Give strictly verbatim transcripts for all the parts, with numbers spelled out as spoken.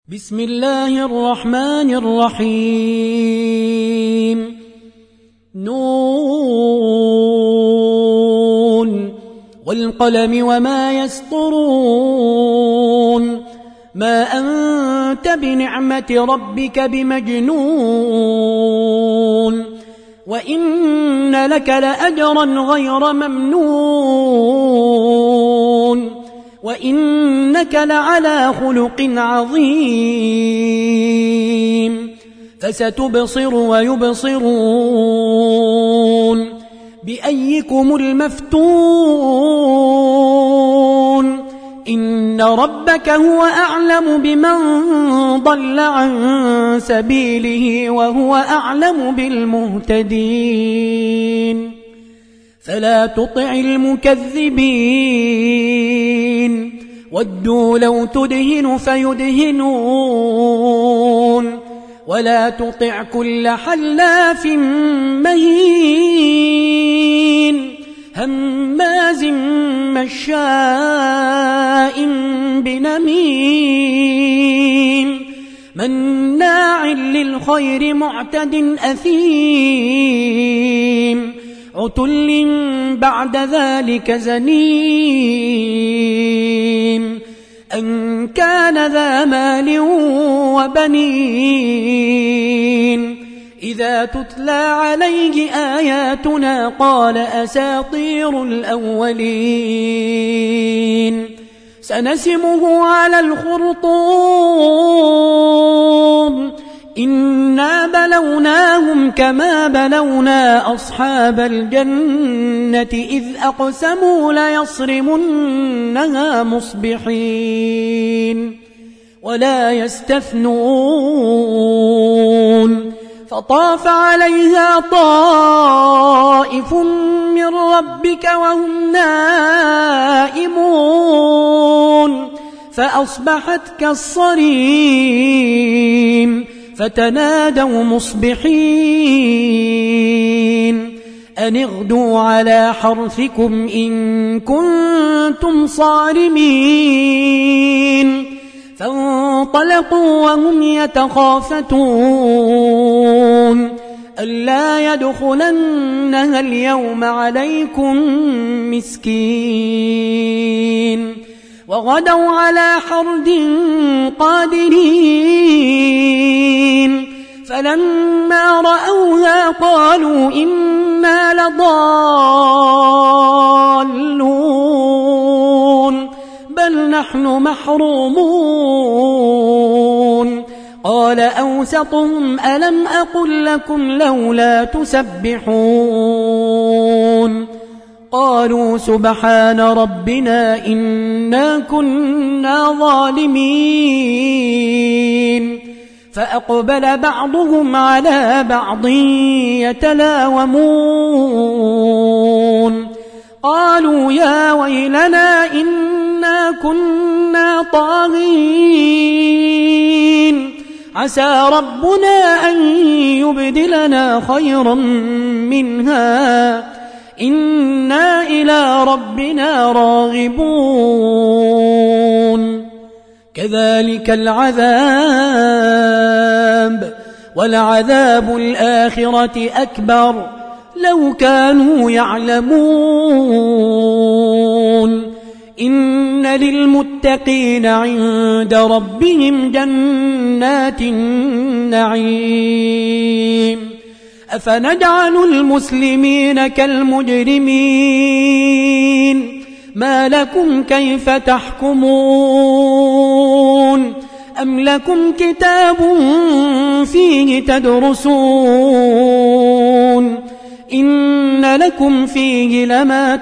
بسم الله الرحمن الرحيم. نون والقلم وما يسطرون. ما أنت بنعمة ربك بمجنون وإن لك لأجرا غير ممنون وإنك لعلى خلق عظيم. فستبصر ويبصرون بأيكم المفتون. إن ربك هو أعلم بمن ضل عن سبيله وهو أعلم بالمهتدين. فلا تطع المكذبين ودوا لو تدهن فيدهنون ولا تطع كل حلاف مهين هماز مشاء بنميم مناع للخير معتد أثيم عتل بعد ذلك زنيم أن كان ذا مال وبنين. إذا تتلى عليه آياتنا قال أساطير الأولين. سنسمه على الخرطوم. إنا بلوناهم كما بلونا أصحاب الجنة إذ أقسموا ليصرمنها مصبحين ولا يستثنون. فطاف عليها طائف من ربك وهم نائمون فأصبحت كالصريم. فتنادوا مصبحين أن اغدوا على حرثكم إن كنتم صارمين. فانطلقوا وهم يتخافتون ألا يدخلنها اليوم عليكم مسكين. وغدوا على حرد قادرين. فلما رأوها قالوا إنا لضالون بل نحن محرومون. قال أوسطهم ألم أقل لكم لولا تسبحون. قالوا سبحان ربنا إنا كنا ظالمين. فأقبل بعضهم على بعض يتلاومون. قالوا يا ويلنا إنا كنا طاغين. عسى ربنا أن يبدلنا خيرا منها إنا إلى ربنا راغبون. كذلك العذاب ولعذاب الآخرة أكبر لو كانوا يعلمون. إن للمتقين عند ربهم جنات النعيم. أفنجعل المسلمين كالمجرمين ما لكم كيف تحكمون. أم لكم كتاب فيه تدرسون إن لكم فيه لما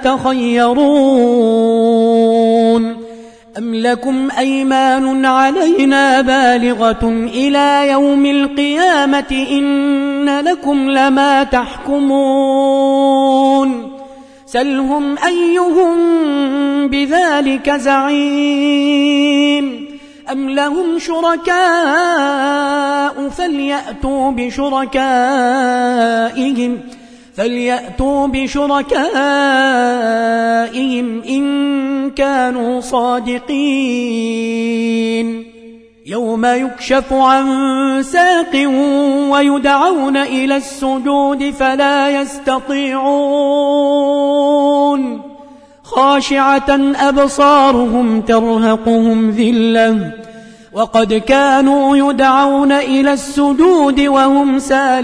تخيرون. أم لكم أيمان علينا بالغة إلى يوم القيامة إن لكم لما تحكمون. سلهم أيهم بذلك زعيم. أم لهم شركاء فليأتوا بشركائهم فليأتوا بشركائهم إن كانوا صادقين. يوم يكشف عن ساق ويدعون إلى السجود فلا يستطيعون خاشعة أبصارهم ترهقهم ذلة وقد كانوا يدعون إلى السجود وهم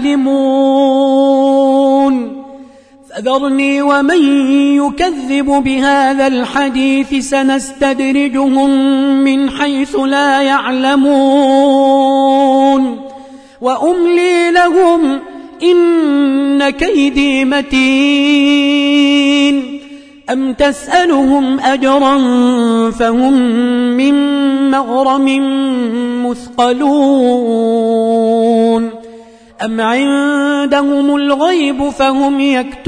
سالمون فذرني ومن يكذب بهذا الحديث سنستدرجهم من حيث لا يعلمون وأملي لهم إن كيدي متين أم تسألهم أجرا فهم من مغرم مثقلون أم عندهم الغيب فهم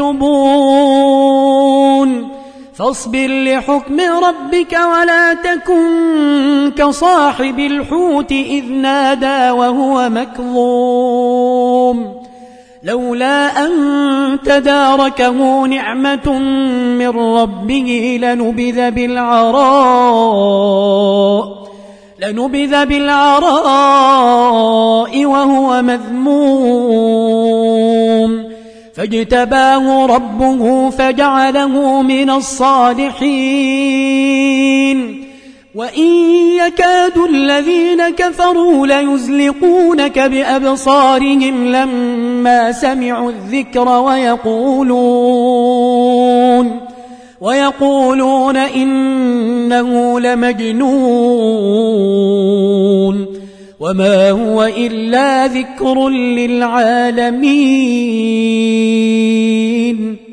يكتبون فاصبر لحكم ربك ولا تكن كصاحب الحوت إذ نادى وهو مكظوم لولا أن تداركه نعمة من ربه لنبذ بالعراء لنبذ بالعراء وهو مذموم فاجتباه ربه فجعله من الصالحين وإن يكاد الذين كفروا ليزلقونك بأبصارهم لما سمعوا الذكر ويقولون ويقولون إنه لمجنون وما هو إلا ذكر للعالمين.